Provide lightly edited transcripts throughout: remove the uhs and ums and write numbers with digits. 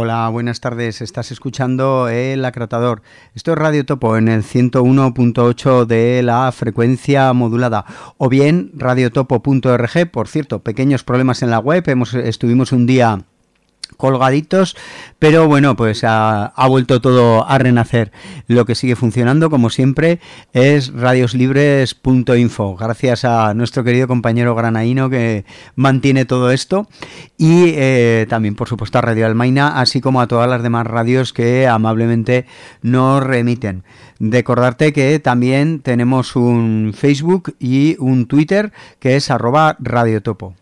Hola, buenas tardes. Estás escuchando El Acratador. Esto es Radio Topo en el 101.8 de la frecuencia modulada o bien radiotopo.org. Por cierto, pequeños problemas en la web. Estuvimos un día colgaditos, pero bueno, pues ha vuelto todo a renacer. Lo que sigue funcionando, como siempre, es radioslibres.info, gracias a nuestro querido compañero granaíno que mantiene todo esto, y también, por supuesto, a Radio Almaina, así como a todas las demás radios que amablemente nos remiten. Recordarte que también tenemos un Facebook y un Twitter que es @radiotopo.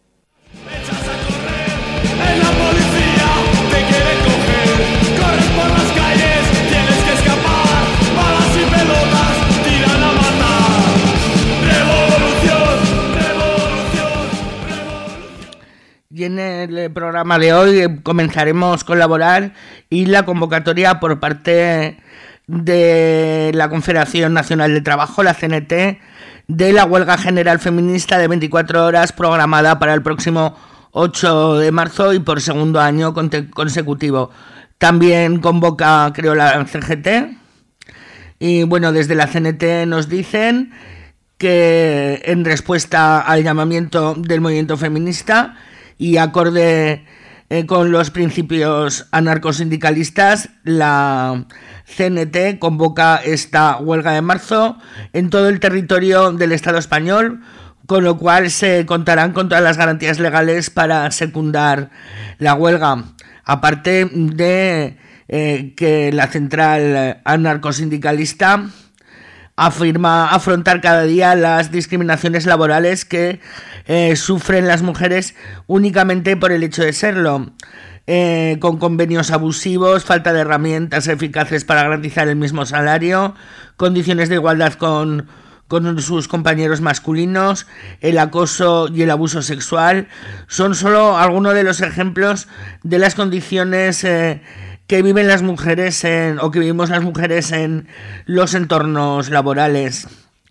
Y en el programa de hoy comenzaremos con Laboral y la convocatoria por parte de la Confederación Nacional de Trabajo, la CNT, de la huelga general feminista de 24 horas programada para el próximo 8 de marzo y por segundo año consecutivo. También convoca, creo, la CGT. Y bueno, desde la CNT nos dicen que en respuesta al llamamiento del movimiento feminista y acorde con los principios anarcosindicalistas, la CNT convoca esta huelga de marzo en todo el territorio del Estado español, con lo cual se contarán con todas las garantías legales para secundar la huelga. Aparte de que la central anarcosindicalista afirma afrontar cada día las discriminaciones laborales que sufren las mujeres únicamente por el hecho de serlo, con convenios abusivos, falta de herramientas eficaces para garantizar el mismo salario, condiciones de igualdad con sus compañeros masculinos, el acoso y el abuso sexual. Son solo algunos de los ejemplos de las condiciones que viven las mujeres que vivimos las mujeres en los entornos laborales.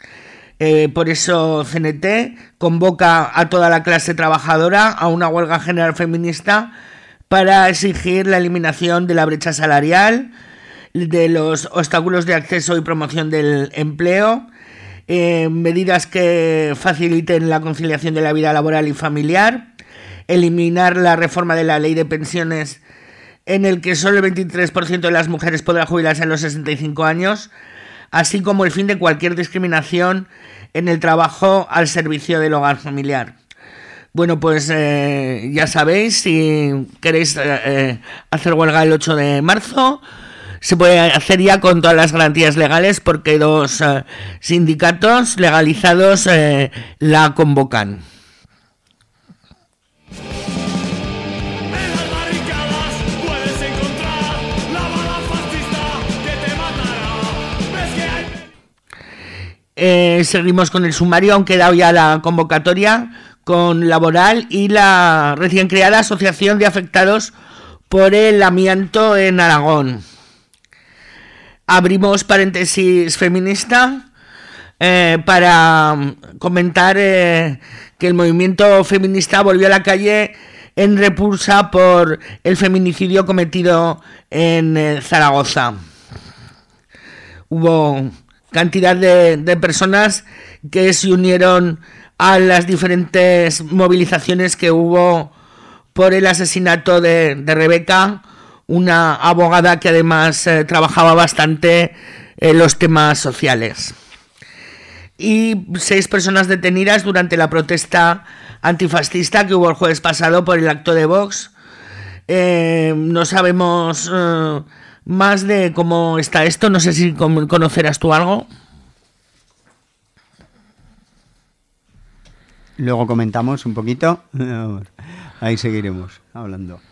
Por eso CNT convoca a toda la clase trabajadora a una huelga general feminista para exigir la eliminación de la brecha salarial, de los obstáculos de acceso y promoción del empleo, medidas que faciliten la conciliación de la vida laboral y familiar, eliminar la reforma de la ley de pensiones en el que solo el 23% de las mujeres podrá jubilarse a los 65 años, así como el fin de cualquier discriminación en el trabajo al servicio del hogar familiar. Bueno, pues ya sabéis, si queréis hacer huelga el 8 de marzo, se puede hacer ya con todas las garantías legales porque dos sindicatos legalizados la convocan. Seguimos con el sumario, aunque he dado ya la convocatoria con Laboral y la recién creada Asociación de Afectados por el Amianto en Aragón. Abrimos paréntesis feminista para comentar que el movimiento feminista volvió a la calle en repulsa por el feminicidio cometido en Zaragoza. Hubo cantidad de personas que se unieron a las diferentes movilizaciones que hubo por el asesinato de Rebeca, una abogada que además trabajaba bastante en los temas sociales. Y 6 personas detenidas durante la protesta antifascista que hubo el jueves pasado por el acto de Vox. No sabemos más de cómo está esto. No sé si conocerás tú algo. Luego comentamos un poquito. Ahí seguiremos hablando.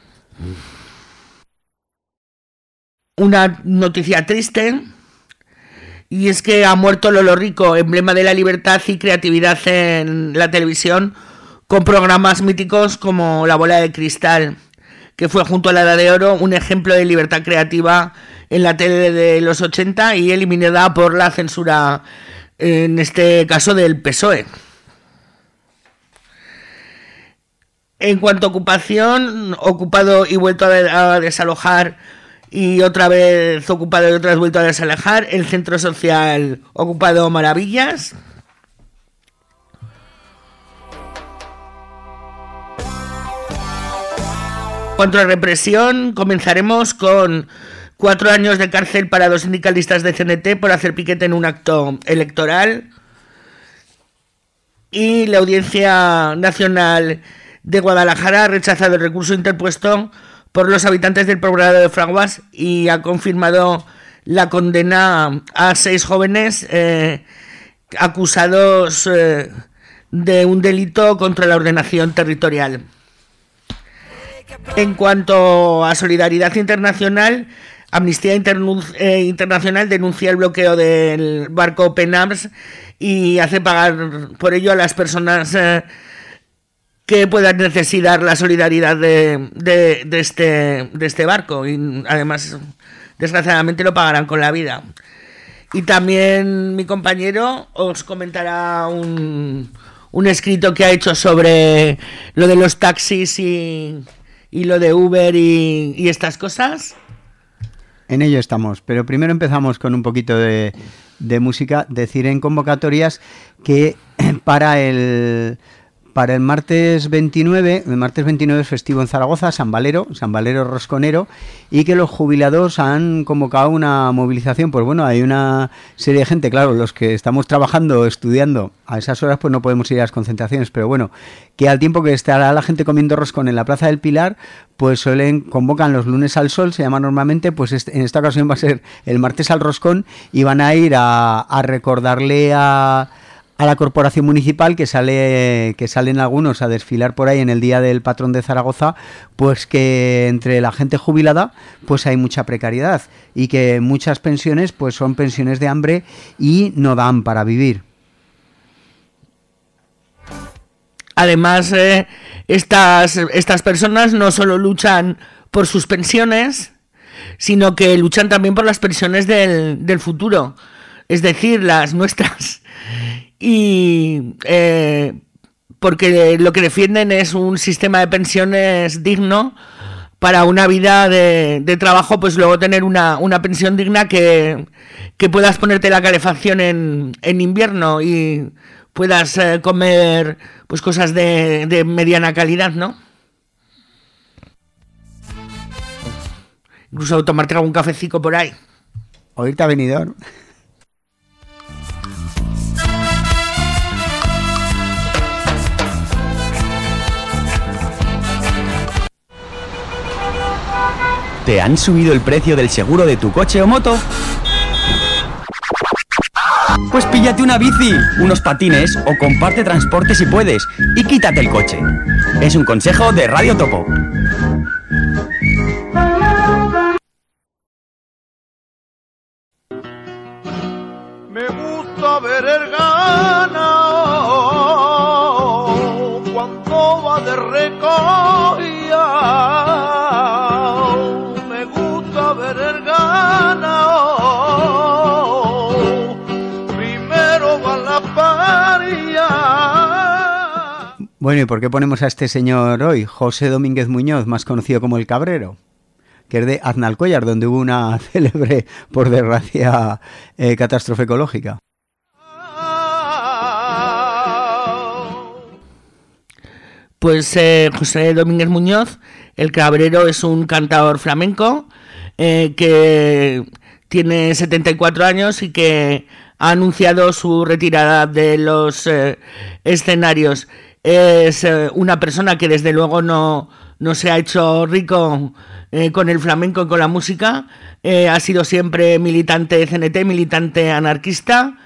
Una noticia triste, y es que ha muerto Lolo Rico, emblema de la libertad y creatividad en la televisión, con programas míticos como La Bola de Cristal, que fue junto a La Edad de Oro un ejemplo de libertad creativa en la tele de los 80 y eliminada por la censura, en este caso del PSOE. En cuanto a ocupación, ocupado y vuelto a desalojar, y otra vez ocupado y otra vez vuelto a desalojar, el centro social ocupado Maravillas. Contra represión, comenzaremos con 4 años de cárcel para 2 sindicalistas de CNT por hacer piquete en un acto electoral. Y la Audiencia Nacional de Guadalajara ha rechazado el recurso interpuesto por los habitantes del poblado de Fraguas y ha confirmado la condena a 6 jóvenes acusados de un delito contra la ordenación territorial. En cuanto a solidaridad internacional, Amnistía Internacional denuncia el bloqueo del barco Open Arms y hace pagar por ello a las personas que puedan necesitar la solidaridad de este barco, y además desgraciadamente lo pagarán con la vida. Y también mi compañero os comentará un escrito que ha hecho sobre lo de los taxis y lo de Uber y estas cosas. En ello estamos, pero primero empezamos con un poquito de música. Decir en convocatorias que para el martes 29, el martes 29 es festivo en Zaragoza, San Valero Rosconero, y que los jubilados han convocado una movilización. Pues bueno, hay una serie de gente, claro, los que estamos trabajando, estudiando, a esas horas pues no podemos ir a las concentraciones, pero bueno, que al tiempo que estará la gente comiendo roscón en la Plaza del Pilar, pues convocan los lunes al sol, se llama normalmente, pues en esta ocasión va a ser el martes al roscón, y van a ir a recordarle a la corporación municipal que salen algunos a desfilar por ahí en el día del patrón de Zaragoza, pues que entre la gente jubilada pues hay mucha precariedad y que muchas pensiones pues son pensiones de hambre y no dan para vivir. Además, estas personas no solo luchan por sus pensiones, sino que luchan también por las pensiones del futuro, es decir, las nuestras. Y porque lo que defienden es un sistema de pensiones digno para una vida de trabajo, pues luego tener una pensión digna que puedas ponerte la calefacción en invierno y puedas comer pues cosas de mediana calidad, ¿no? Incluso tomarte algún cafecito por ahí. O irte a Benidorm. ¿Te han subido el precio del seguro de tu coche o moto? Pues píllate una bici, unos patines o comparte transporte si puedes y quítate el coche. Es un consejo de Radio Topo. Me gusta ver el ganado cuando va de recogida. Me gusta ver el ganado. Primero va la paria. Bueno, ¿y por qué ponemos a este señor hoy? José Domínguez Muñoz, más conocido como El Cabrero, que es de Aznalcóllar, donde hubo una célebre, por desgracia, catástrofe ecológica. Pues José Domínguez Muñoz, El Cabrero, es un cantador flamenco que tiene 74 años y que ha anunciado su retirada de los escenarios. Es una persona que desde luego no se ha hecho rico con el flamenco y con la música. Ha sido siempre militante de CNT, militante anarquista.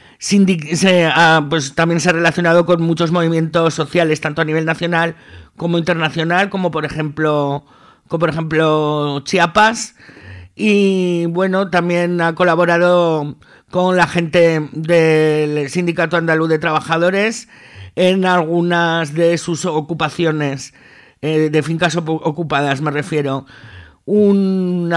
Pues también se ha relacionado con muchos movimientos sociales, tanto a nivel nacional como internacional, como por ejemplo Chiapas. Y bueno, también ha colaborado con la gente del Sindicato Andaluz de Trabajadores en algunas de sus ocupaciones, de fincas ocupadas me refiero. Un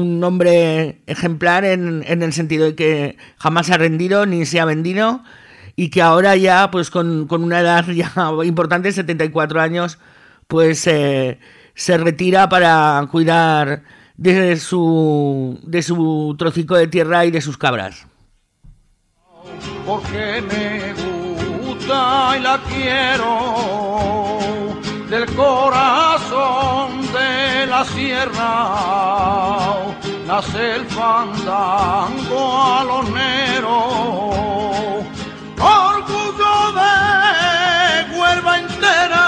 hombre ejemplar en el sentido de que jamás ha rendido ni se ha vendido y que ahora ya, pues con una edad ya importante, 74 años, pues se retira para cuidar de su trocico de tierra y de sus cabras. Porque me gusta y la quiero del corazón de la sierra, nace el fandango alonero, orgullo de Huelva entera.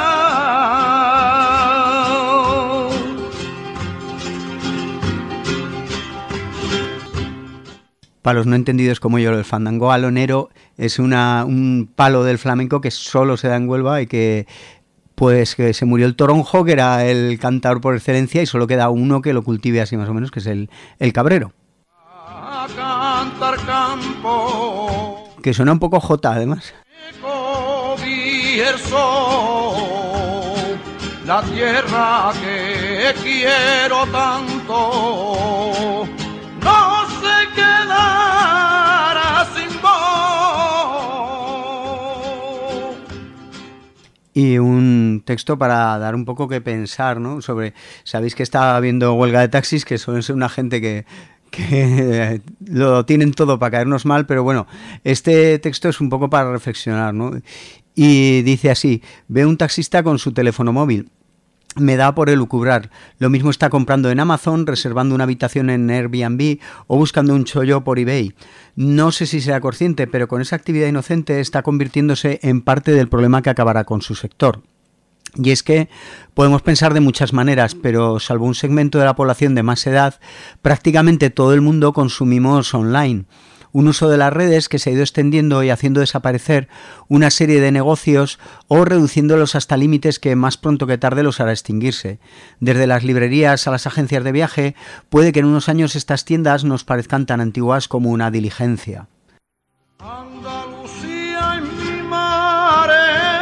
Para los no entendidos como yo, el fandango alonero es un palo del flamenco que solo se da en Huelva y que se murió el Toronjo, que era el cantador por excelencia, y solo queda uno que lo cultive así más o menos, que es el cabrero. A cantar campo, que suena un poco jota además. La tierra que quiero tanto no se quedará sin voz. Y un texto para dar un poco que pensar, ¿no? Sabéis que está habiendo huelga de taxis, que suelen ser una gente que lo tienen todo para caernos mal, pero bueno, este texto es un poco para reflexionar, ¿no? Y dice así: ve un taxista con su teléfono móvil. Me da por elucubrar. Lo mismo está comprando en Amazon, reservando una habitación en Airbnb o buscando un chollo por eBay. No sé si sea consciente, pero con esa actividad inocente está convirtiéndose en parte del problema que acabará con su sector. Y es que podemos pensar de muchas maneras, pero salvo un segmento de la población de más edad, prácticamente todo el mundo consumimos online. Un uso de las redes que se ha ido extendiendo y haciendo desaparecer una serie de negocios o reduciéndolos hasta límites que más pronto que tarde los hará extinguirse. Desde las librerías a las agencias de viaje, puede que en unos años estas tiendas nos parezcan tan antiguas como una diligencia. Andalucía en mi mare.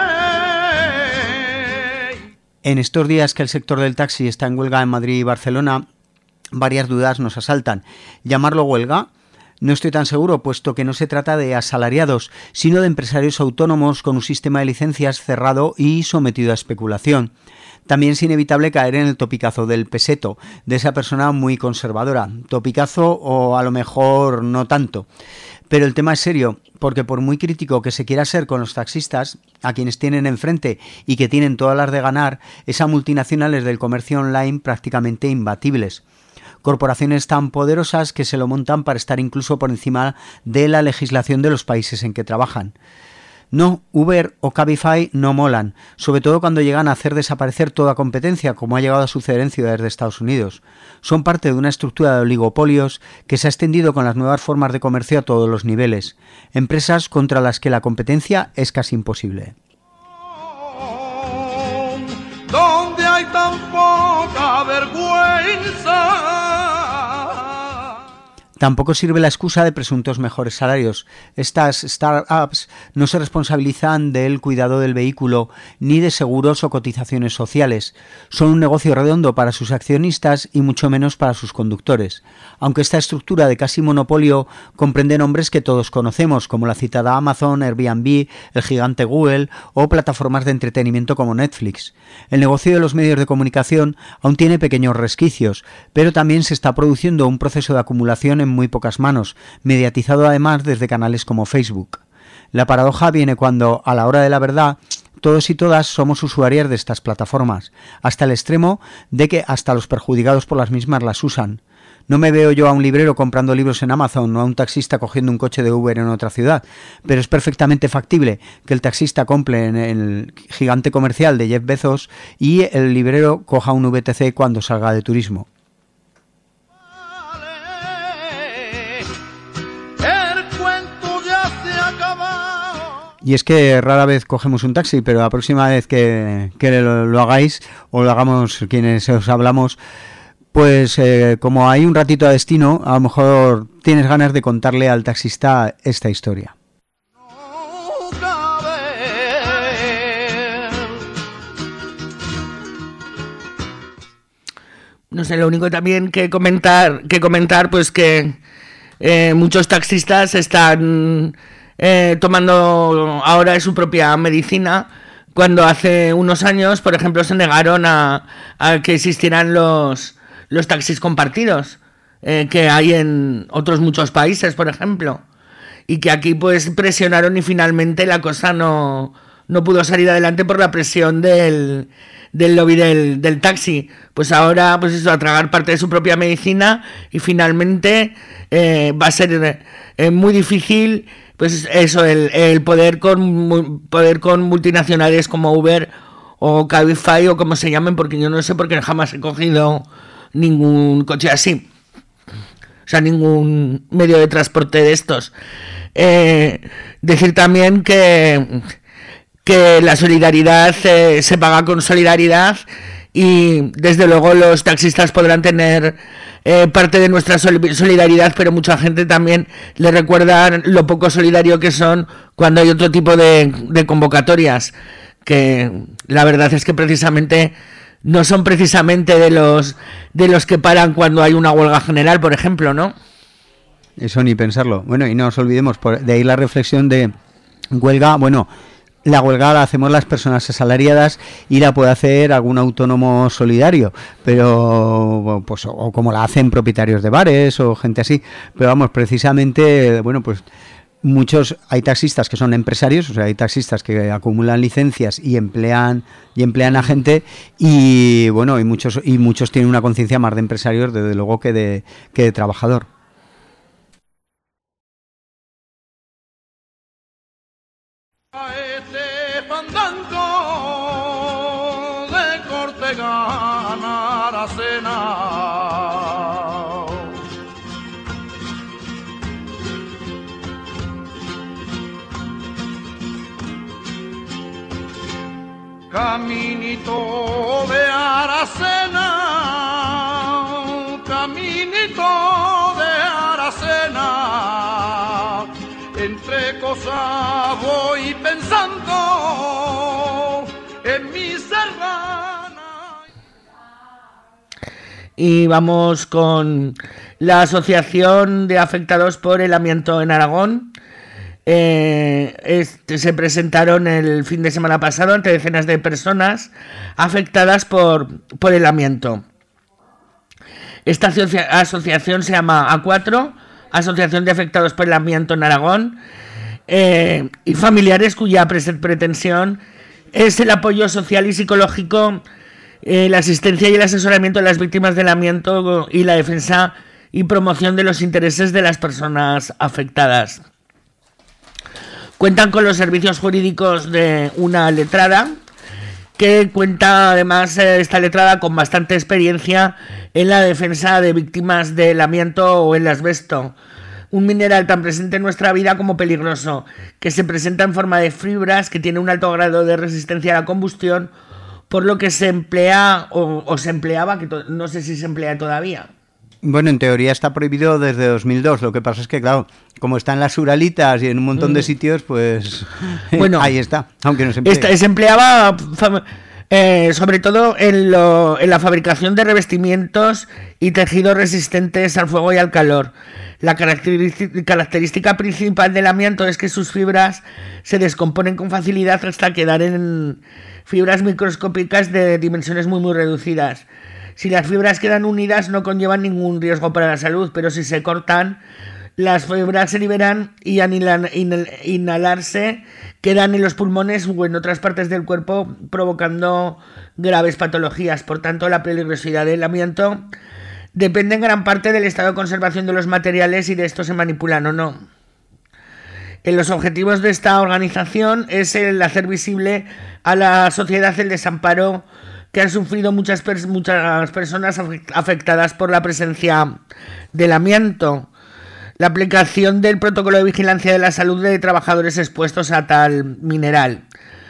En estos días que el sector del taxi está en huelga en Madrid y Barcelona, varias dudas nos asaltan. ¿Llamarlo huelga? No estoy tan seguro, puesto que no se trata de asalariados, sino de empresarios autónomos con un sistema de licencias cerrado y sometido a especulación. También es inevitable caer en el topicazo del peseto, de esa persona muy conservadora. Topicazo o a lo mejor no tanto. Pero el tema es serio, porque por muy crítico que se quiera ser con los taxistas, a quienes tienen enfrente y que tienen todas las de ganar, esas multinacionales del comercio online prácticamente imbatibles. Corporaciones tan poderosas que se lo montan para estar incluso por encima de la legislación de los países en que trabajan. No, Uber o Cabify no molan, sobre todo cuando llegan a hacer desaparecer toda competencia, como ha llegado a suceder en ciudades de Estados Unidos. Son parte de una estructura de oligopolios que se ha extendido con las nuevas formas de comercio a todos los niveles. Empresas contra las que la competencia es casi imposible. Donde hay tan poca vergüenza. Tampoco sirve la excusa de presuntos mejores salarios. Estas startups no se responsabilizan del cuidado del vehículo ni de seguros o cotizaciones sociales. Son un negocio redondo para sus accionistas y mucho menos para sus conductores. Aunque esta estructura de casi monopolio comprende nombres que todos conocemos, como la citada Amazon, Airbnb, el gigante Google o plataformas de entretenimiento como Netflix. El negocio de los medios de comunicación aún tiene pequeños resquicios, pero también se está produciendo un proceso de acumulación en muy pocas manos, mediatizado además desde canales como Facebook. La paradoja viene cuando, a la hora de la verdad, todos y todas somos usuarias de estas plataformas, hasta el extremo de que hasta los perjudicados por las mismas las usan. No me veo yo a un librero comprando libros en Amazon o a un taxista cogiendo un coche de Uber en otra ciudad, pero es perfectamente factible que el taxista compre en el gigante comercial de Jeff Bezos y el librero coja un VTC cuando salga de turismo. Y es que rara vez cogemos un taxi, pero la próxima vez que lo hagáis, o lo hagamos quienes os hablamos, pues como hay un ratito a destino, a lo mejor tienes ganas de contarle al taxista esta historia. No sé, lo único también que comentar pues que muchos taxistas están tomando ahora su propia medicina, cuando hace unos años, por ejemplo, se negaron a que existieran los taxis compartidos, que hay en otros muchos países, por ejemplo, y que aquí pues presionaron y finalmente la cosa no pudo salir adelante por la presión del lobby del taxi. Pues ahora, pues eso, a tragar parte de su propia medicina, y finalmente va a ser muy difícil, pues eso, el poder con multinacionales como Uber o Cabify o como se llamen, porque yo no sé, porque jamás he cogido ningún coche así, o sea, ningún medio de transporte de estos. Decir también que la solidaridad se paga con solidaridad, y desde luego los taxistas podrán tener parte de nuestra solidaridad, pero mucha gente también le recuerda lo poco solidario que son cuando hay otro tipo de convocatorias, que la verdad es que precisamente no son precisamente de los que paran cuando hay una huelga general, por ejemplo, ¿no? Eso ni pensarlo. Bueno, y no nos olvidemos, de ahí la reflexión de huelga. Bueno, la huelga la hacemos las personas asalariadas y la puede hacer algún autónomo solidario, pero pues o como la hacen propietarios de bares o gente así. Pero vamos, precisamente, bueno, pues hay taxistas que son empresarios, o sea, hay taxistas que acumulan licencias y emplean a gente, y bueno, y muchos tienen una conciencia más de empresarios, desde luego, que de trabajador. Este fandango de corte ganar a cena, caminito de Aracena, caminito de Aracena, entre cosas voy pensando en mi serrana. Y vamos con la Asociación de Afectados por el Amianto en Aragón. Se presentaron el fin de semana pasado ante decenas de personas afectadas por el amianto. Esta asociación se llama A4, Asociación de Afectados por el Amianto en Aragón, y familiares, cuya pretensión es el apoyo social y psicológico, la asistencia y el asesoramiento de las víctimas del amianto y la defensa y promoción de los intereses de las personas afectadas. Cuentan con los servicios jurídicos de una letrada, que cuenta además esta letrada con bastante experiencia en la defensa de víctimas del amianto o el asbesto, un mineral tan presente en nuestra vida como peligroso, que se presenta en forma de fibras, que tiene un alto grado de resistencia a la combustión, por lo que se emplea o se empleaba, que no sé si se emplea todavía. Bueno, en teoría está prohibido desde 2002. Lo que pasa es que, claro, como está en las Uralitas y en un montón de sitios, pues bueno, ahí está, aunque no se emplee. Se empleaba sobre todo en la fabricación de revestimientos y tejidos resistentes al fuego y al calor. La característica principal del amianto es que sus fibras se descomponen con facilidad hasta quedar en fibras microscópicas de dimensiones muy muy reducidas. Si las fibras quedan unidas no conllevan ningún riesgo para la salud, pero si se cortan, las fibras se liberan y al inhalarse quedan en los pulmones o en otras partes del cuerpo, provocando graves patologías. Por tanto, la peligrosidad del amianto depende en gran parte del estado de conservación de los materiales y de estos se manipulan o no. En los objetivos de esta organización es el hacer visible a la sociedad el desamparo que han sufrido muchas personas afectadas por la presencia del amianto, la aplicación del protocolo de vigilancia de la salud de trabajadores expuestos a tal mineral,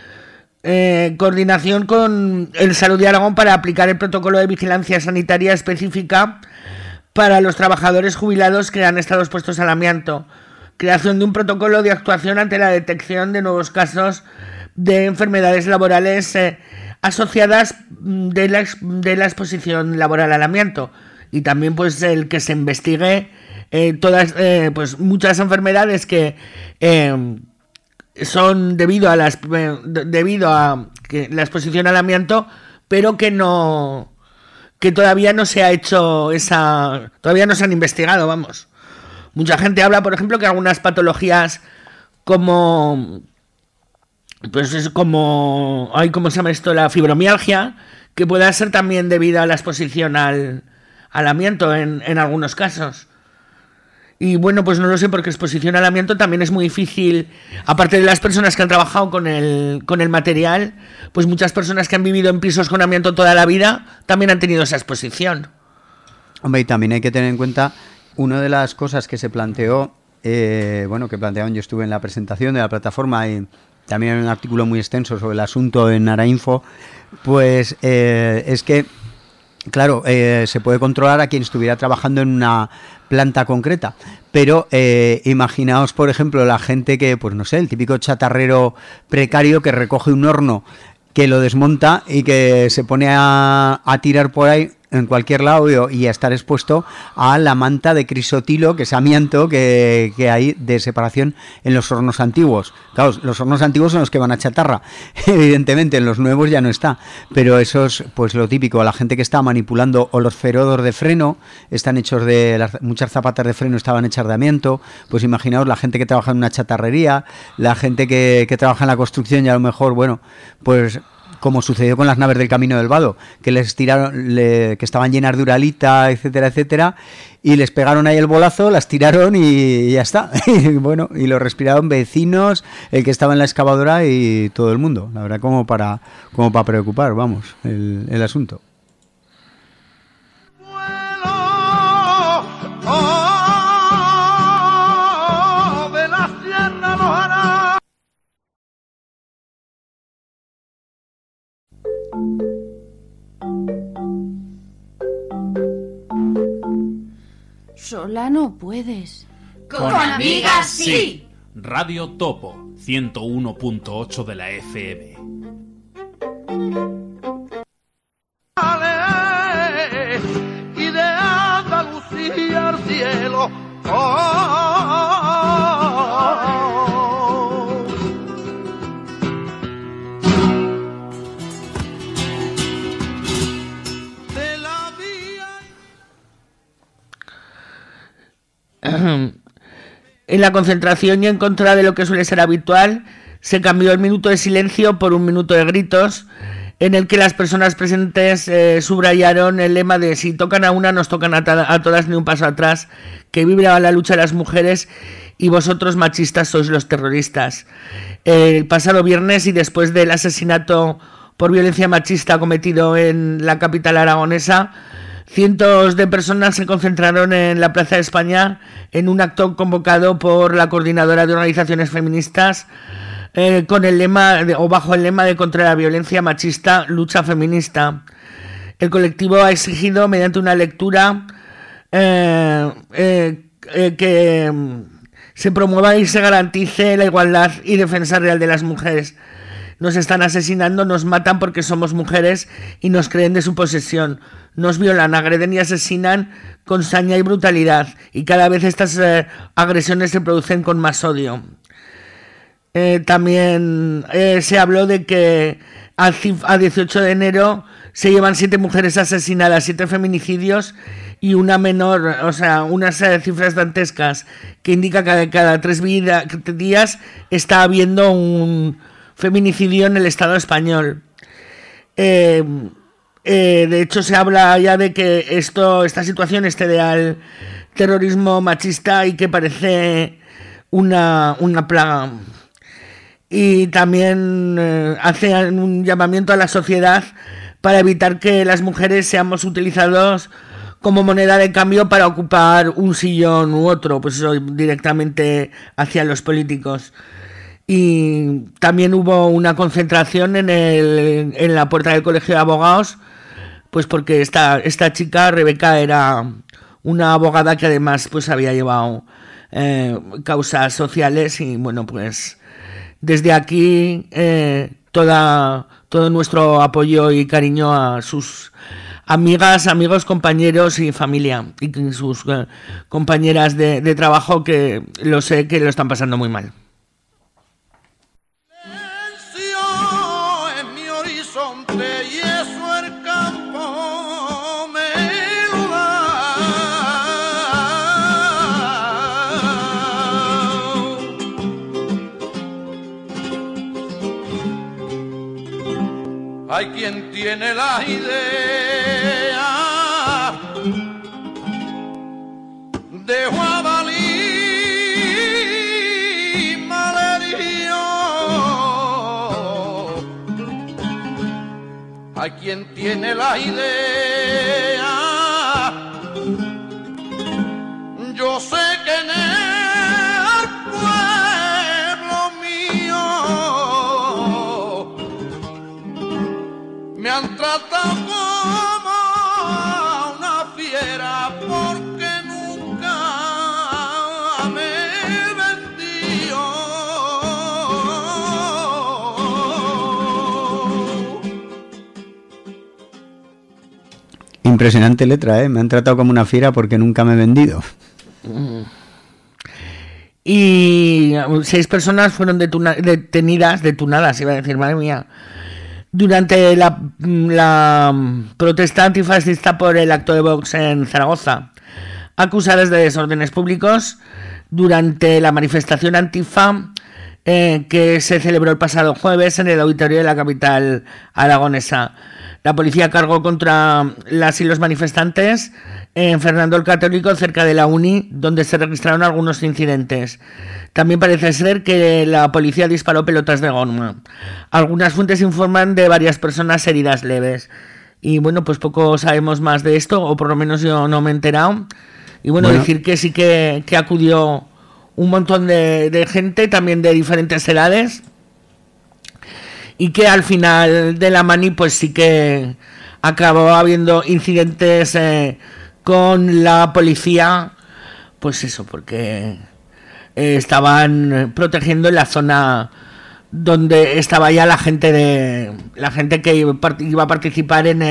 coordinación con el Salud de Aragón para aplicar el protocolo de vigilancia sanitaria específica para los trabajadores jubilados que han estado expuestos al amianto, creación de un protocolo de actuación ante la detección de nuevos casos de enfermedades laborales asociadas de la exposición laboral al amianto, y también pues el que se investigue pues muchas enfermedades que son debido a la exposición al amianto, pero que todavía no se ha hecho todavía no se han investigado, vamos. Mucha gente habla, por ejemplo, que algunas patologías ¿cómo se llama esto? La fibromialgia, que pueda ser también debido a la exposición al amianto en algunos casos. Y bueno, pues no lo sé, porque exposición al amianto también es muy difícil. Aparte de las personas que han trabajado con el material, pues muchas personas que han vivido en pisos con amianto toda la vida también han tenido esa exposición. Hombre, y también hay que tener en cuenta una de las cosas que se planteó, que planteaban, yo estuve en la presentación de la plataforma y también en un artículo muy extenso sobre el asunto en Arainfo, pues es que, claro, se puede controlar a quien estuviera trabajando en una planta concreta, pero imaginaos, por ejemplo, la gente que, pues no sé, el típico chatarrero precario que recoge un horno, que lo desmonta y que se pone a tirar por ahí en cualquier lado y a estar expuesto a la manta de crisotilo, que es amianto que hay de separación en los hornos antiguos. Claro, los hornos antiguos son los que van a chatarra, evidentemente, en los nuevos ya no está, pero eso es pues lo típico. La gente que está manipulando, o los ferodos de freno, están hechos muchas zapatas de freno estaban hechas de amianto. Pues imaginaos la gente que trabaja en una chatarrería, la gente que trabaja en la construcción, y a lo mejor, bueno, pues como sucedió con las naves del Camino del Vado, que les tiraron, que estaban llenas de uralita, etcétera, etcétera, y les pegaron ahí el bolazo, las tiraron y ya está. Y bueno, y lo respiraron vecinos, el que estaba en la excavadora y todo el mundo. La verdad, como para preocupar, vamos, el asunto. Sola no puedes. ¡Con amigas sí! Radio Topo 101.8 de la FM. Y de Andalucía al cielo. En la concentración y en contra de lo que suele ser habitual, se cambió el minuto de silencio por un minuto de gritos, en el que las personas presentes subrayaron el lema de si tocan a una, nos tocan a todas, ni un paso atrás, que vibraba la lucha de las mujeres y vosotros machistas sois los terroristas. El pasado viernes, y después del asesinato por violencia machista cometido en la capital aragonesa, cientos de personas se concentraron en la Plaza de España en un acto convocado por la Coordinadora de Organizaciones Feministas con el lema bajo el lema de contra la violencia machista, lucha feminista. El colectivo ha exigido mediante una lectura que se promueva y se garantice la igualdad y defensa real de las mujeres. Nos están asesinando, nos matan porque somos mujeres y nos creen de su posesión. Nos violan, agreden y asesinan con saña y brutalidad. Y cada vez estas agresiones se producen con más odio. También se habló de que a 18 de enero se llevan 7 mujeres asesinadas, 7 feminicidios y una menor, o sea, unas cifras dantescas que indica que cada 3 días está habiendo un feminicidio en el Estado español. De hecho, se habla ya de que esta situación excede al terrorismo machista y que parece una plaga. Y también hace un llamamiento a la sociedad para evitar que las mujeres seamos utilizados como moneda de cambio para ocupar un sillón u otro, pues eso directamente hacia los políticos. Y también hubo una concentración en la puerta del Colegio de Abogados, pues porque esta chica, Rebeca, era una abogada que además pues había llevado causas sociales y bueno, pues desde aquí todo nuestro apoyo y cariño a sus amigas, amigos, compañeros y familia, y sus compañeras de trabajo, que lo sé que lo están pasando muy mal. En mi horizonte y eso el campo me lo da. Hay quien tiene la idea de jabalí malherido. Hay quien tiene la idea. Yo sé que en el pueblo mío me han tratado como a una fiera porque nunca me vendió. Impresionante letra, ¿eh? Me han tratado como una fiera porque nunca me he vendido. Y 6 personas fueron detonadas, iba a decir, madre mía, durante la protesta antifascista por el acto de Vox en Zaragoza, acusadas de desórdenes públicos durante la manifestación antifa que se celebró el pasado jueves en el auditorio de la capital aragonesa. La policía cargó contra las y los manifestantes en Fernando el Católico, cerca de la Uni, donde se registraron algunos incidentes. También parece ser que la policía disparó pelotas de goma. Algunas fuentes informan de varias personas heridas leves. Y bueno, pues poco sabemos más de esto, o por lo menos yo no me he enterado. Y bueno, decir que sí que acudió un montón de gente, también de diferentes edades. Y que al final de la mani pues sí que acabó habiendo incidentes con la policía, pues eso, porque estaban protegiendo en la zona donde estaba ya la gente que iba a participar en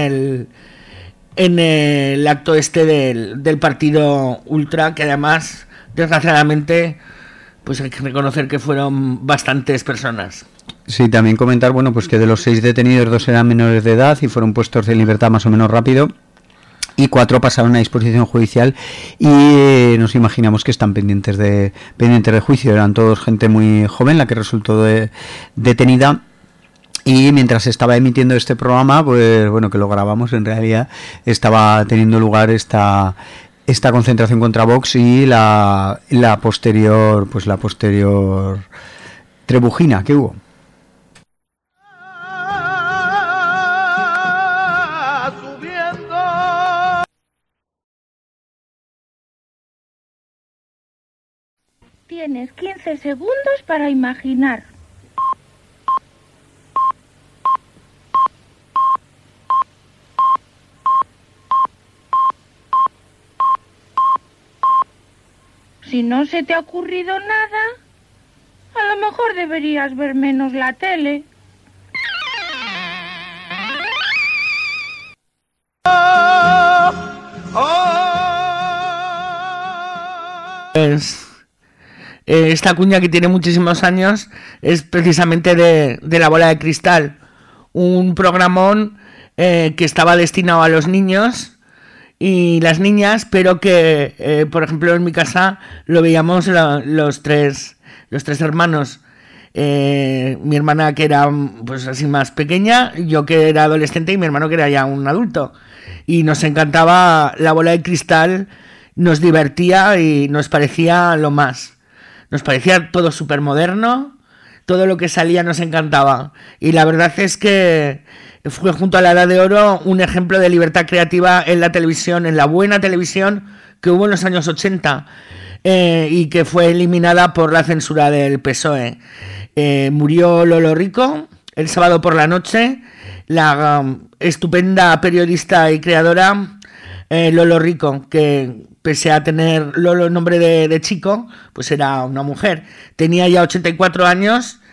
el acto este del partido ultra, que además desgraciadamente pues hay que reconocer que fueron bastantes personas. Sí, también comentar, bueno, pues que de los 6 detenidos, 2 eran menores de edad y fueron puestos en libertad más o menos rápido, y 4 pasaron a disposición judicial, y nos imaginamos que están pendientes de juicio. Eran todos gente muy joven la que resultó detenida. Y mientras estaba emitiendo este programa, pues bueno, que lo grabamos, en realidad estaba teniendo lugar esta concentración contra Vox y la posterior trebujina que hubo. Tienes 15 segundos para imaginar. Si no se te ha ocurrido nada, a lo mejor deberías ver menos la tele. Esta cuña, que tiene muchísimos años, es precisamente de La Bola de Cristal, un programón que estaba destinado a los niños y las niñas, pero que, por ejemplo, en mi casa lo veíamos los tres hermanos. Mi hermana, que era pues así más pequeña, yo que era adolescente, y mi hermano, que era ya un adulto. Y nos encantaba La Bola de Cristal, nos divertía y nos parecía lo más. Nos parecía todo súper moderno, todo lo que salía nos encantaba. Y la verdad es que fue, junto a La Edad de Oro, un ejemplo de libertad creativa en la televisión, en la buena televisión que hubo en los años 80, y que fue eliminada por la censura del PSOE. Murió Lolo Rico el sábado por la noche, la estupenda periodista y creadora Lolo Rico, que pese a tener Lolo el nombre de chico, pues era una mujer. Tenía ya 84 años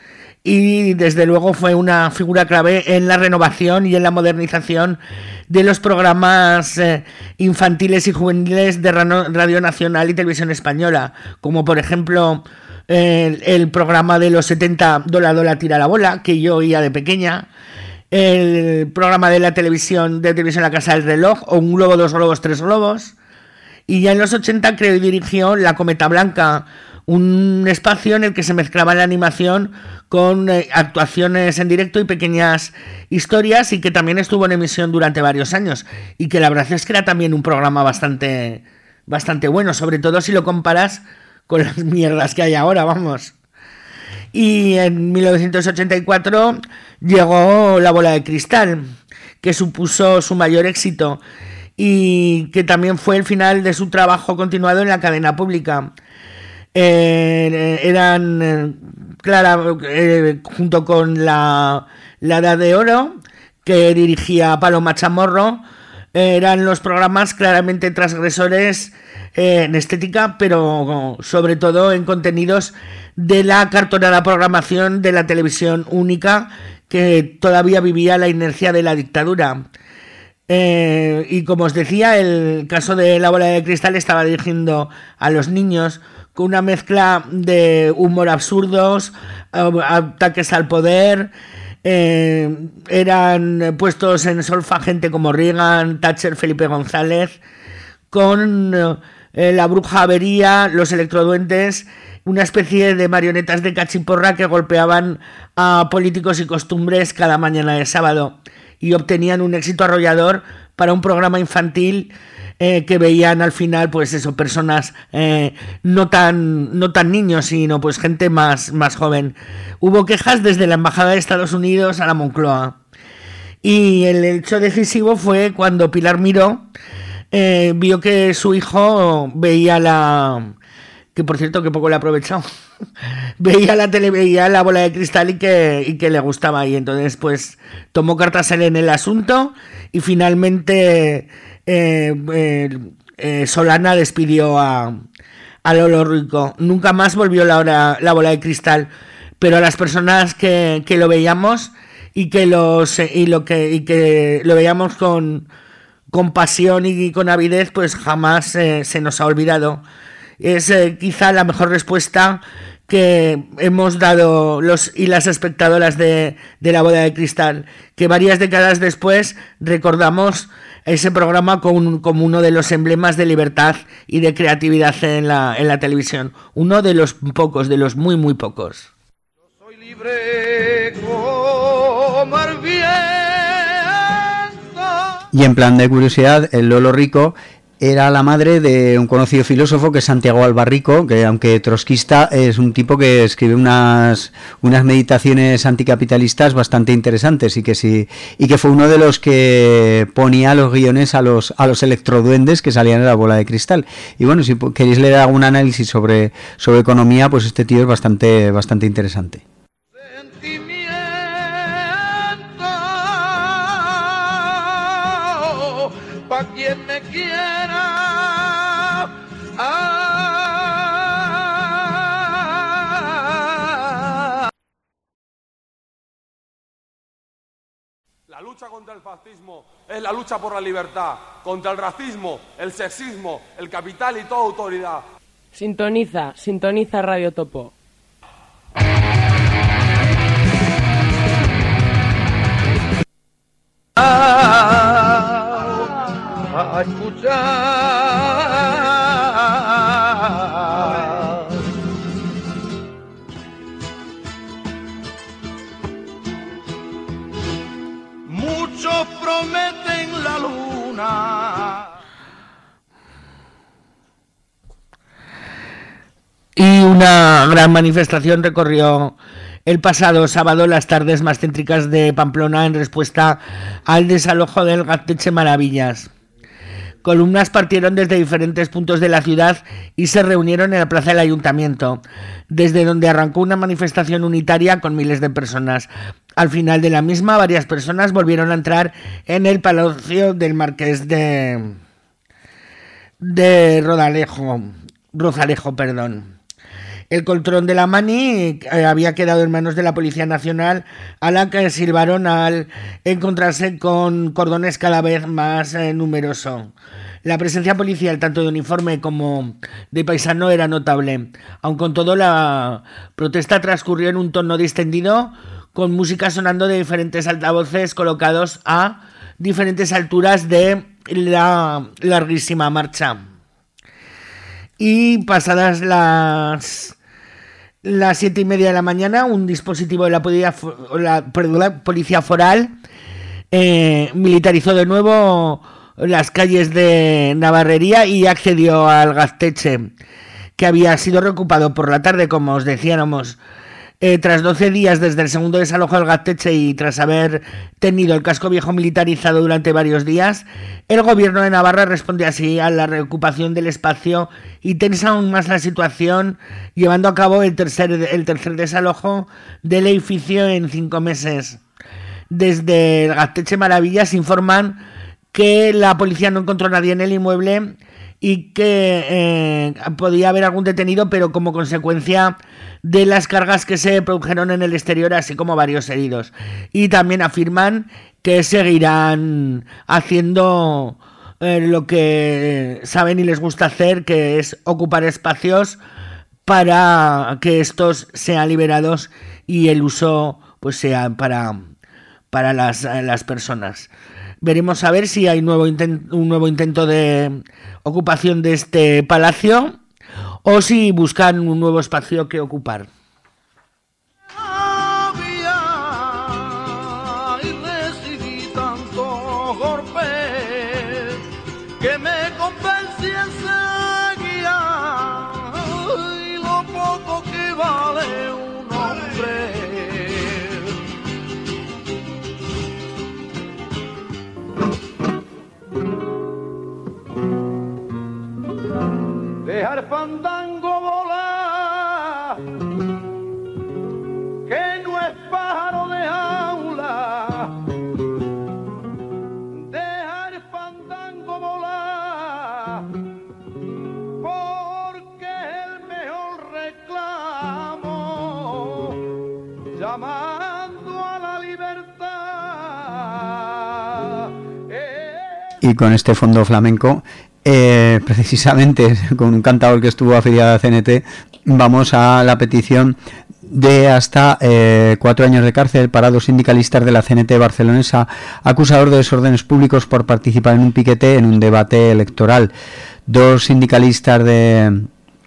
y desde luego fue una figura clave en la renovación y en la modernización de los programas infantiles y juveniles de Radio Nacional y Televisión Española, como por ejemplo el programa de los 70 Dola Dola tira la bola, que yo oía de pequeña, el programa de televisión La Casa del Reloj, o Un globo, dos globos, tres globos, y ya en los 80 creó y dirigió La Cometa Blanca, un espacio en el que se mezclaba la animación con actuaciones en directo y pequeñas historias, y que también estuvo en emisión durante varios años, y que la verdad es que era también un programa bastante bueno, sobre todo si lo comparas con las mierdas que hay ahora, vamos. Y en 1984 llegó La Bola de Cristal, que supuso su mayor éxito y que también fue el final de su trabajo continuado en la cadena pública. Junto con la Edad de Oro, que dirigía Paloma Chamorro, eran los programas claramente transgresores en estética, pero sobre todo en contenidos de la cartonada programación de la televisión única, que todavía vivía la inercia de la dictadura. Y como os decía, el caso de La Bola de Cristal estaba dirigiendo a los niños, con una mezcla de humor absurdos, ataques al poder. Eran puestos en solfa gente como Reagan, Thatcher, Felipe González, con la bruja Avería, los electroduendes, una especie de marionetas de cachiporra que golpeaban a políticos y costumbres cada mañana de sábado, y obtenían un éxito arrollador para un programa infantil que veían al final, pues eso, personas no tan niños, sino pues gente más joven. Hubo quejas desde la Embajada de Estados Unidos a la Moncloa. Y el hecho decisivo fue cuando Pilar Miró vio que su hijo veía que por cierto que poco le ha aprovechado, veía La Bola de Cristal y que le gustaba, y entonces pues tomó cartas en el asunto, y finalmente Solana despidió a Lolo Rico. Nunca más volvió La Bola de Cristal, pero a las personas que lo veíamos y que lo veíamos con pasión y con avidez, pues jamás se nos ha olvidado. Es quizá la mejor respuesta que hemos dado los y las espectadoras de La Bola de Cristal, que varias décadas después recordamos ese programa como uno de los emblemas de libertad y de creatividad en la televisión. Uno de los pocos, de los muy, muy pocos. Yo soy libre como el viento. Y en plan de curiosidad, el Lolo Rico era la madre de un conocido filósofo que es Santiago Albarrico, que aunque trotskista es un tipo que escribe unas meditaciones anticapitalistas bastante interesantes, y que fue uno de los que ponía los guiones a los electroduendes que salían en La Bola de Cristal. Y bueno, si queréis leer algún análisis sobre economía, pues este tío es bastante interesante. Pa' quien me quiera. La lucha contra el fascismo es la lucha por la libertad, contra el racismo, el sexismo, el capital y toda autoridad. Sintoniza Radio Topo. A escuchar muchos prometen la luna. Y una gran manifestación recorrió el pasado sábado las tardes más céntricas de Pamplona en respuesta al desalojo del Gazteche Maravillas. Columnas partieron desde diferentes puntos de la ciudad y se reunieron en la plaza del ayuntamiento, desde donde arrancó una manifestación unitaria con miles de personas. Al final de la misma, varias personas volvieron a entrar en el Palacio del Marqués de Rozalejo. El control de la Mani había quedado en manos de la Policía Nacional, a la que silbaron al encontrarse con cordones cada vez más numerosos. La presencia policial, tanto de uniforme como de paisano, era notable. Aun con todo, la protesta transcurrió en un tono distendido, con música sonando de diferentes altavoces colocados a diferentes alturas de la larguísima marcha. Y pasadas las 7:30 de la mañana, un dispositivo de la Policía Foral militarizó de nuevo las calles de Navarrería y accedió al Gaztetxe, que había sido reocupado por la tarde, como os decíamos. Tras 12 días desde el segundo desalojo del Gaztetxe y tras haber tenido el casco viejo militarizado durante varios días, el gobierno de Navarra respondió así a la reocupación del espacio y tensa aún más la situación, llevando a cabo el tercer desalojo del edificio en 5 meses. Desde el Gaztetxe Maravillas informan que la policía no encontró a nadie en el inmueble y que podía haber algún detenido, pero como consecuencia de las cargas que se produjeron en el exterior, así como varios heridos. Y también afirman que seguirán haciendo lo que saben y les gusta hacer, que es ocupar espacios para que estos sean liberados y el uso pues sea para las personas. Veremos a ver si hay un nuevo intento de ocupación de este palacio o si buscan un nuevo espacio que ocupar. Y recibí tantos golpes que me convencí enseguida y lo poco que vale un hombre. Dejar fandango volar, que no es pájaro de jaula. Dejar fandango volar, porque es el mejor reclamo, llamando a la libertad. Y con este fondo flamenco, precisamente con un cantador que estuvo afiliado a CNT, vamos a la petición de hasta 4 años de cárcel para 2 sindicalistas de la CNT barcelonesa acusados de desórdenes públicos por participar en un piquete en un debate electoral. 2 sindicalistas de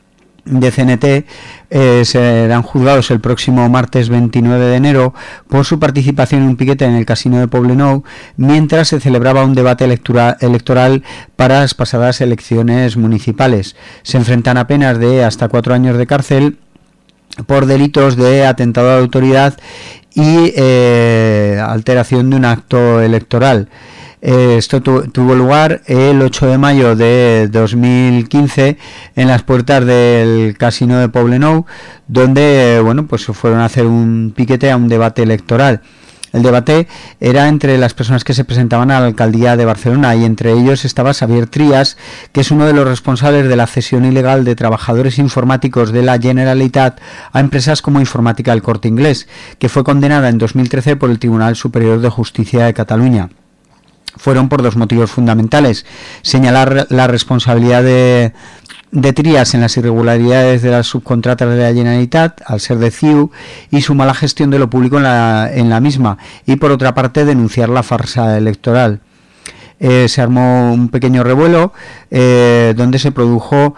CNT serán juzgados el próximo martes 29 de enero por su participación en un piquete en el Casino de Poblenou mientras se celebraba un debate electoral para las pasadas elecciones municipales. Se enfrentan a penas de hasta 4 años de cárcel por delitos de atentado a la autoridad y alteración de un acto electoral. Esto tuvo lugar el 8 de mayo de 2015 en las puertas del Casino de Poblenou, donde pues fueron a hacer un piquete a un debate electoral. El debate era entre las personas que se presentaban a la alcaldía de Barcelona y entre ellos estaba Xavier Trias, que es uno de los responsables de la cesión ilegal de trabajadores informáticos de la Generalitat a empresas como Informática El Corte Inglés, que fue condenada en 2013 por el Tribunal Superior de Justicia de Cataluña. Fueron por 2 motivos fundamentales: señalar la responsabilidad de Trias en las irregularidades de las subcontratas de la Generalitat al ser de CIU y su mala gestión de lo público en la misma, y por otra parte denunciar la farsa electoral. Se armó un pequeño revuelo donde se produjo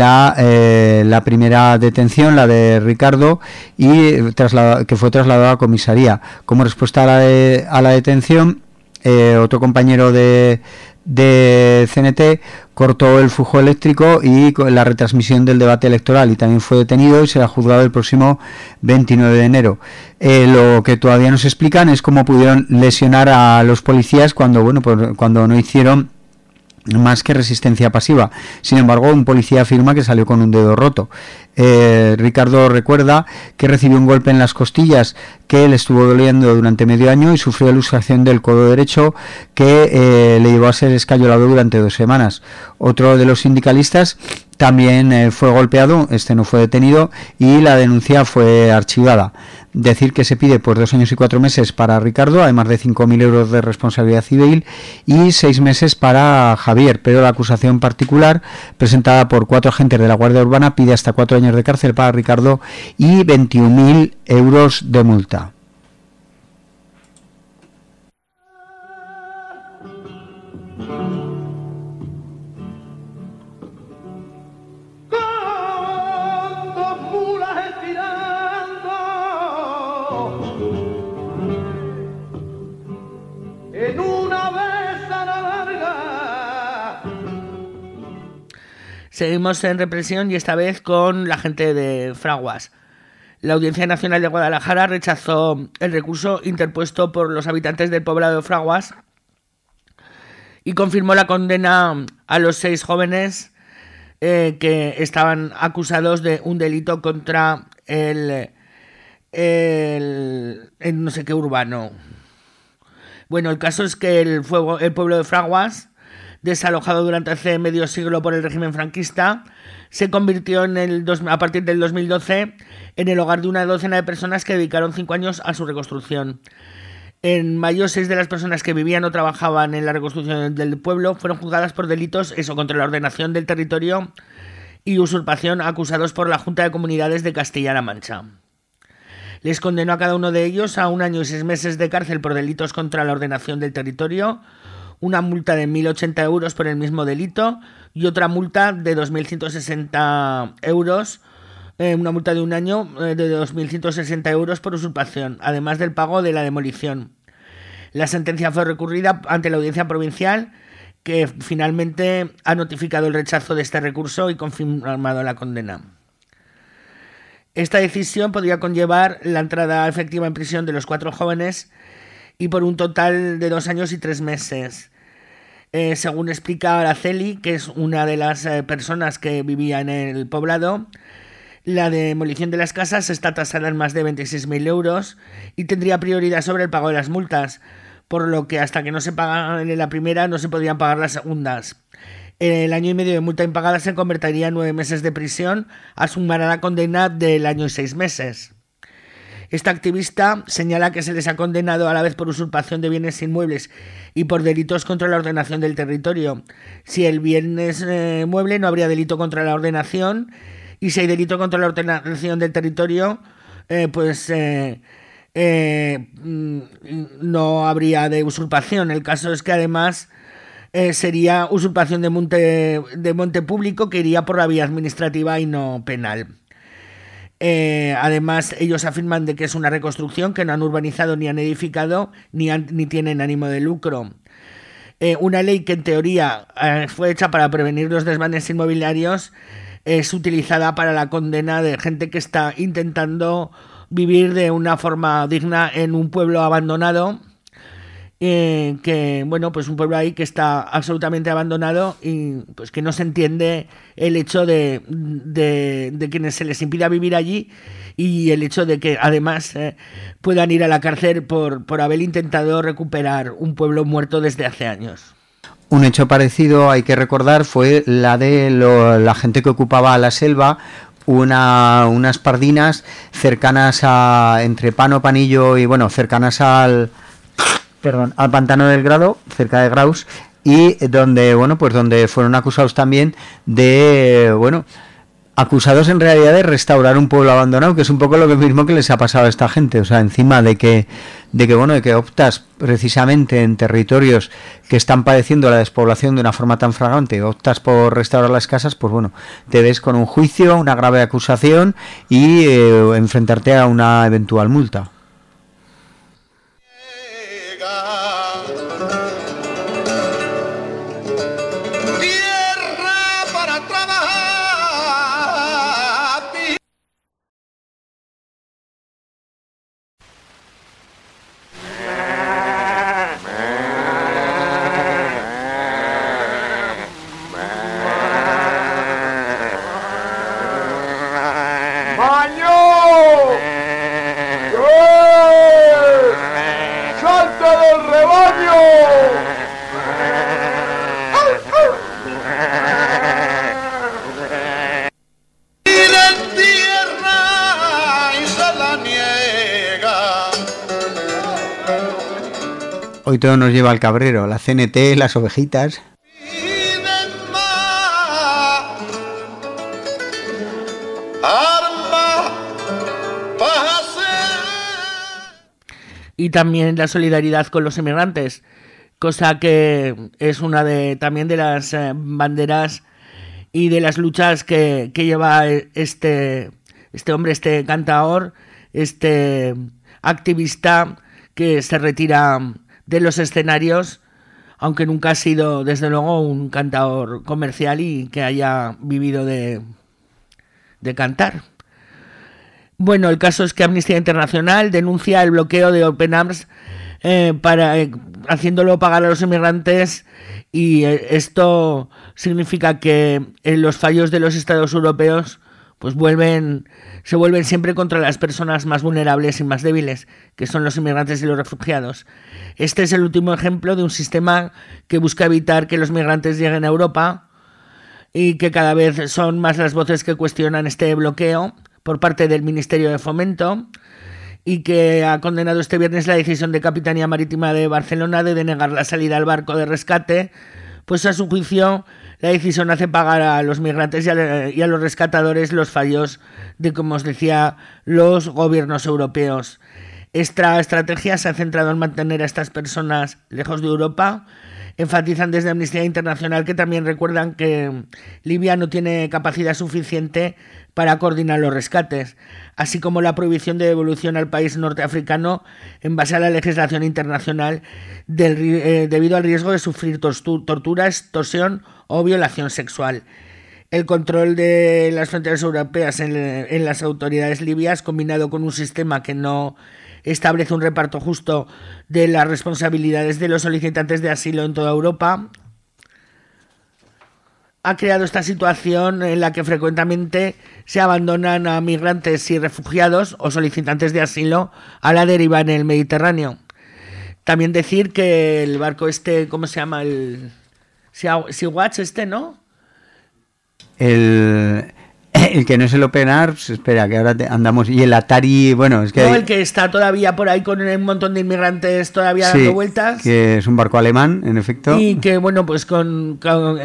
la primera detención, la de Ricardo, y que fue trasladado a comisaría. Como respuesta a la detención, otro compañero de CNT cortó el flujo eléctrico y la retransmisión del debate electoral, y también fue detenido y será juzgado el próximo 29 de enero. Lo que todavía no se explican es cómo pudieron lesionar a los policías cuando no hicieron más que resistencia pasiva. Sin embargo, un policía afirma que salió con un dedo roto. Ricardo recuerda que recibió un golpe en las costillas que le estuvo doliendo durante medio año y sufrió luxación del codo derecho que le llevó a ser escayolado durante 2 semanas. Otro de los sindicalistas también fue golpeado, este no fue detenido y la denuncia fue archivada. Decir que se pide pues 2 años y 4 meses para Ricardo, además de 5.000 euros de responsabilidad civil, y 6 meses para Javier, pero la acusación particular presentada por 4 agentes de la Guardia Urbana pide hasta 4 años de cárcel para Ricardo y 21.000 euros de multa. Seguimos en represión y esta vez con la gente de Fraguas. La Audiencia Nacional de Guadalajara rechazó el recurso interpuesto por los habitantes del poblado de Fraguas y confirmó la condena a los 6 jóvenes que estaban acusados de un delito contra el no sé qué urbano. Bueno, el caso es que el pueblo de Fraguas, desalojado durante hace medio siglo por el régimen franquista, se convirtió a partir del 2012 en el hogar de una docena de personas que dedicaron 5 años a su reconstrucción. En mayo, 6 de las personas que vivían o trabajaban en la reconstrucción del pueblo fueron juzgadas por delitos contra la ordenación del territorio y usurpación, acusados por la Junta de Comunidades de Castilla-La Mancha. Les condenó a cada uno de ellos a 1 año y 6 meses de cárcel por delitos contra la ordenación del territorio, una multa de 1.080 euros por el mismo delito y otra multa de 2.160 euros, una multa de 1 año de 2.160 euros por usurpación, además del pago de la demolición. La sentencia fue recurrida ante la Audiencia Provincial, que finalmente ha notificado el rechazo de este recurso y confirmado la condena. Esta decisión podría conllevar la entrada efectiva en prisión de los 4 jóvenes y por un total de 2 años y 3 meses. Según explica Araceli, que es una de las personas que vivía en el poblado, la demolición de las casas está tasada en más de 26.000 euros y tendría prioridad sobre el pago de las multas, por lo que hasta que no se pagan la primera no se podrían pagar las segundas. El año y medio de multa impagada se convertiría en 9 meses de prisión, a sumar a la condena del año y 6 meses. Esta activista señala que se les ha condenado a la vez por usurpación de bienes inmuebles y por delitos contra la ordenación del territorio. Si el bien es mueble, no habría delito contra la ordenación, y si hay delito contra la ordenación del territorio, no habría de usurpación. El caso es que además sería usurpación de monte público, que iría por la vía administrativa y no penal. Además, ellos afirman de que es una reconstrucción, que no han urbanizado ni han edificado ni tienen ánimo de lucro. Una ley que en teoría fue hecha para prevenir los desmanes inmobiliarios es utilizada para la condena de gente que está intentando vivir de una forma digna en un pueblo abandonado, pues un pueblo ahí que está absolutamente abandonado y pues que no se entiende el hecho de quienes se les impida vivir allí, y el hecho de que además puedan ir a la cárcel por haber intentado recuperar un pueblo muerto desde hace años. Un hecho parecido, hay que recordar, fue la de la gente que ocupaba la selva, unas pardinas cercanas entre Pano, Panillo y cercanas al Pantano del Grado, cerca de Graus, y donde fueron acusados también acusados en realidad de restaurar un pueblo abandonado, que es un poco lo mismo que les ha pasado a esta gente. O sea, encima de que optas precisamente en territorios que están padeciendo la despoblación de una forma tan flagrante, optas por restaurar las casas, pues te ves con un juicio, una grave acusación y enfrentarte a una eventual multa. ¡Yo! Hoy todo nos lleva al cabrero, la CNT, las ovejitas. Y también la solidaridad con los inmigrantes, cosa que es una también de las banderas y de las luchas que lleva este hombre, este cantaor, este activista que se retira de los escenarios, aunque nunca ha sido, desde luego, un cantaor comercial y que haya vivido de cantar. Bueno, el caso es que Amnistía Internacional denuncia el bloqueo de Open Arms haciéndolo pagar a los inmigrantes, y esto significa que los fallos de los estados europeos pues se vuelven siempre contra las personas más vulnerables y más débiles, que son los inmigrantes y los refugiados. Este es el último ejemplo de un sistema que busca evitar que los migrantes lleguen a Europa, y que cada vez son más las voces que cuestionan este bloqueo por parte del Ministerio de Fomento, y que ha condenado este viernes la decisión de Capitanía Marítima de Barcelona de denegar la salida al barco de rescate, pues a su juicio la decisión hace pagar a los migrantes y a los rescatadores los fallos de, como os decía, los gobiernos europeos. Esta estrategia se ha centrado en mantener a estas personas lejos de Europa. Enfatizan desde Amnistía Internacional que también recuerdan que Libia no tiene capacidad suficiente para coordinar los rescates, así como la prohibición de devolución al país norteafricano en base a la legislación internacional debido al riesgo de sufrir tortura, extorsión o violación sexual. El control de las fronteras europeas en las autoridades libias, combinado con un sistema que no establece un reparto justo de las responsabilidades de los solicitantes de asilo en toda Europa, ha creado esta situación en la que frecuentemente se abandonan a migrantes y refugiados o solicitantes de asilo a la deriva en el Mediterráneo. También decir que el barco ¿cómo se llama? El Sea-Watch ¿no? El que no es el Open Arms, espera, que ahora andamos... Y el Atari, bueno, es que... No, el que está todavía por ahí con un montón de inmigrantes todavía dando vueltas. Que es un barco alemán, en efecto. Y que, bueno, pues con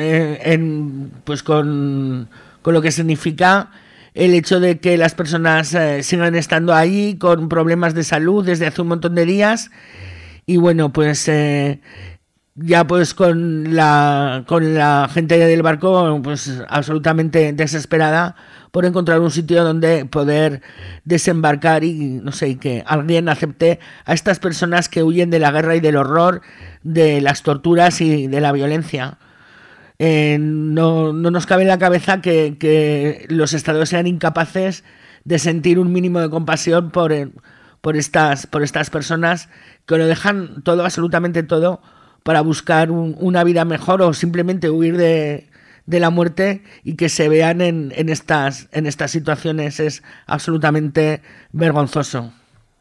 lo que significa el hecho de que las personas sigan estando ahí con problemas de salud desde hace un montón de días. Y bueno, pues... ya pues con la gente del barco pues absolutamente desesperada por encontrar un sitio donde poder desembarcar y no sé, que alguien acepte a estas personas que huyen de la guerra y del horror, de las torturas y de la violencia. No nos cabe en la cabeza que los estados sean incapaces de sentir un mínimo de compasión por estas personas que lo dejan todo, absolutamente todo, para buscar una vida mejor o simplemente huir de la muerte, y que se vean en estas situaciones es absolutamente vergonzoso.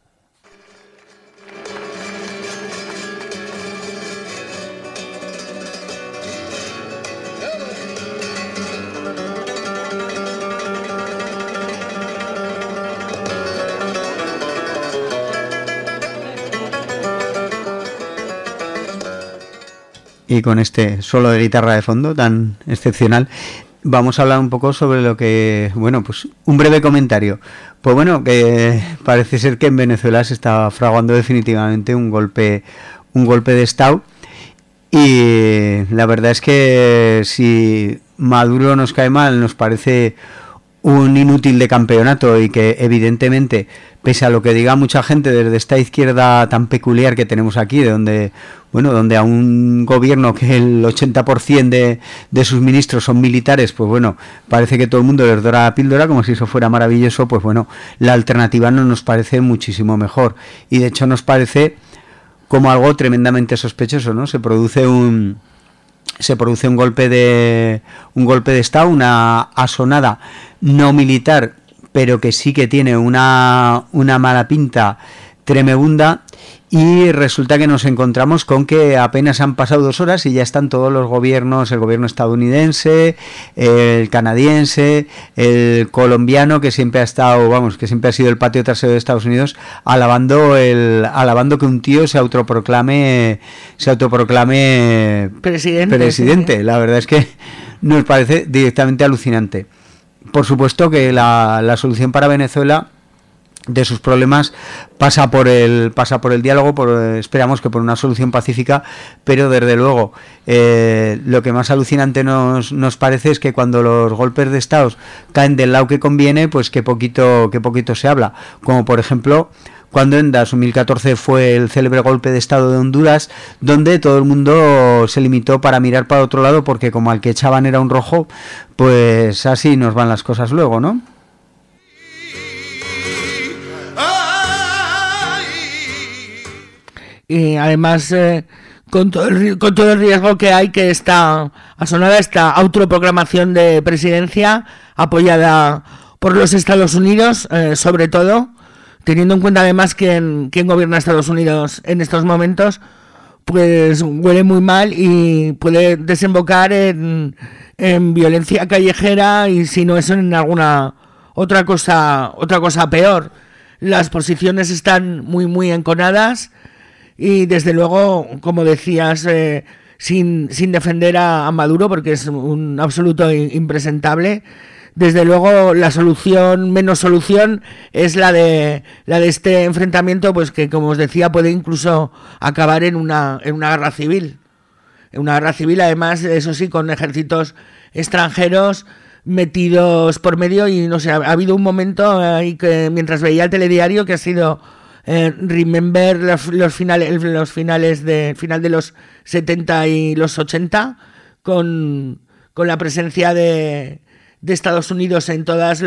Y con este solo de guitarra de fondo tan excepcional, vamos a hablar un poco sobre lo que, bueno, pues un breve comentario. Pues bueno, que parece ser que en Venezuela se está fraguando definitivamente un golpe de Estado, y la verdad es que si Maduro nos cae mal, nos parece un inútil de campeonato, y que evidentemente, pese a lo que diga mucha gente desde esta izquierda tan peculiar que tenemos aquí, donde a un gobierno que el 80% de sus ministros son militares, pues bueno, parece que todo el mundo les dora la píldora como si eso fuera maravilloso. Pues bueno, la alternativa no nos parece muchísimo mejor, y de hecho nos parece como algo tremendamente sospechoso, ¿no? Se produce un golpe de Estado, una asonada no militar, pero que sí que tiene una mala pinta tremenda, Y resulta que nos encontramos con que apenas han pasado 2 horas y ya están todos los gobiernos, el gobierno estadounidense, el canadiense, el colombiano, que siempre ha estado, que siempre ha sido el patio trasero de Estados Unidos, alabando que un tío se autoproclame presidente. Sí. La verdad es que nos parece directamente alucinante. Por supuesto que la solución para Venezuela de sus problemas pasa por el diálogo, esperamos que por una solución pacífica, pero desde luego lo que más alucinante nos parece es que cuando los golpes de Estado caen del lado que conviene, pues que poquito se habla, como por ejemplo cuando en 2014 fue el célebre golpe de Estado de Honduras, donde todo el mundo se limitó para mirar para otro lado, porque como al que echaban era un rojo, pues así nos van las cosas luego, ¿no? Y además con todo el riesgo que hay, que está asonada esta autoproclamación de presidencia apoyada por los Estados Unidos, sobre todo teniendo en cuenta además quién gobierna Estados Unidos en estos momentos, pues huele muy mal y puede desembocar en violencia callejera, y si no eso, en alguna otra cosa peor. Las posiciones están muy enconadas. Y desde luego, como decías, sin defender a Maduro, porque es un absoluto impresentable, desde luego la menos solución es la de este enfrentamiento, pues que, como os decía, puede incluso acabar en una guerra civil. Una guerra civil, además, eso sí, con ejércitos extranjeros metidos por medio. Y no sé, ha habido un momento ahí que, mientras veía el telediario, que ha sido remember el final de los 70 y los 80, con la presencia de Estados Unidos en todos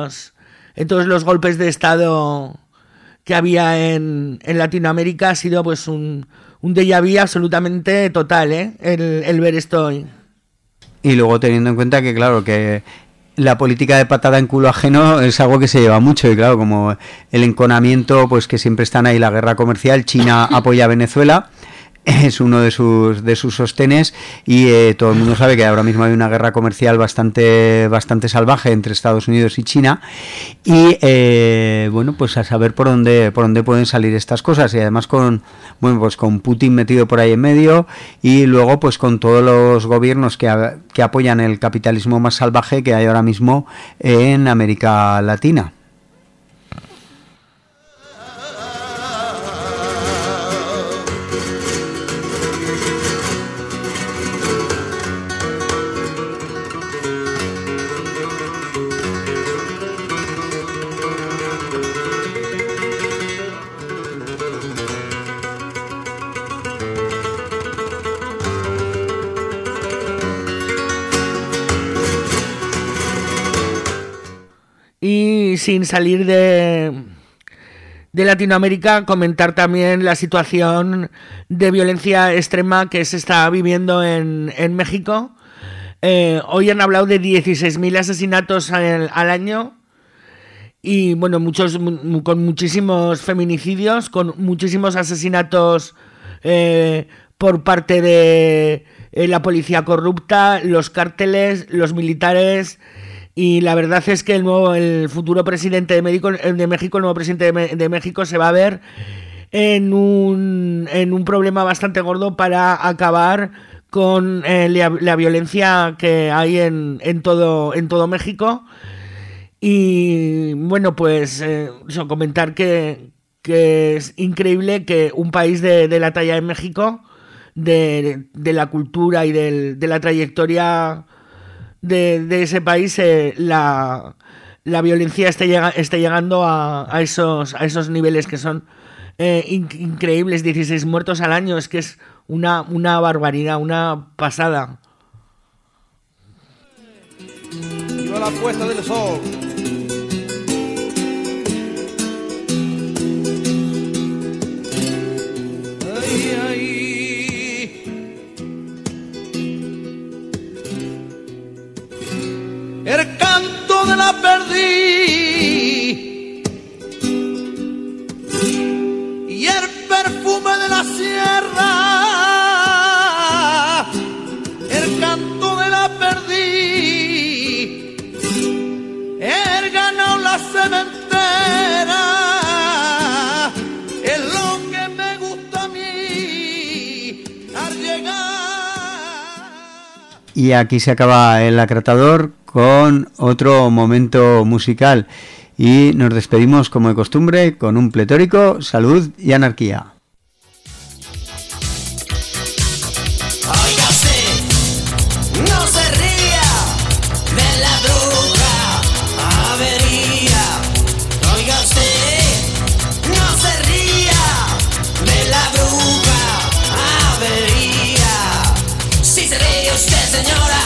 los golpes de Estado que había en Latinoamérica. Ha sido pues un déjà vu absolutamente total, el ver esto hoy. Y luego teniendo en cuenta que, claro, que la política de patada en culo ajeno es algo que se lleva mucho, y claro, como el enconamiento, pues que siempre están ahí, la guerra comercial, China apoya a Venezuela, es uno de sus sostenes, y todo el mundo sabe que ahora mismo hay una guerra comercial bastante salvaje entre Estados Unidos y China, y bueno, pues a saber por dónde pueden salir estas cosas, y además con Putin metido por ahí en medio, y luego pues con todos los gobiernos que apoyan el capitalismo más salvaje que hay ahora mismo en América Latina. Y sin salir de Latinoamérica, comentar también la situación de violencia extrema que se está viviendo en México. Hoy han hablado de 16.000 asesinatos al año, y bueno, muchos con muchísimos feminicidios, con muchísimos asesinatos por parte de la policía corrupta, los cárteles, los militares. Y la verdad es que el futuro presidente de México, el nuevo presidente de México, se va a ver en un problema bastante gordo para acabar con la violencia que hay en todo México. Y bueno, pues comentar que es increíble que un país de la talla de México, de la cultura y de la trayectoria de ese país, la violencia esté llegando a esos niveles que son increíbles. 16 muertos al año, es que es una barbaridad, una pasada. Viva la puesta del sol. Ay, ay. El canto de la perdiz y el perfume y aquí se acaba el acratador con otro momento musical. Y nos despedimos como de costumbre con un pletórico Salud y Anarquía. Oiga usted, no se ría de la bruja avería. Oiga usted, no se ría de la bruja avería. Si se ríe usted, señora,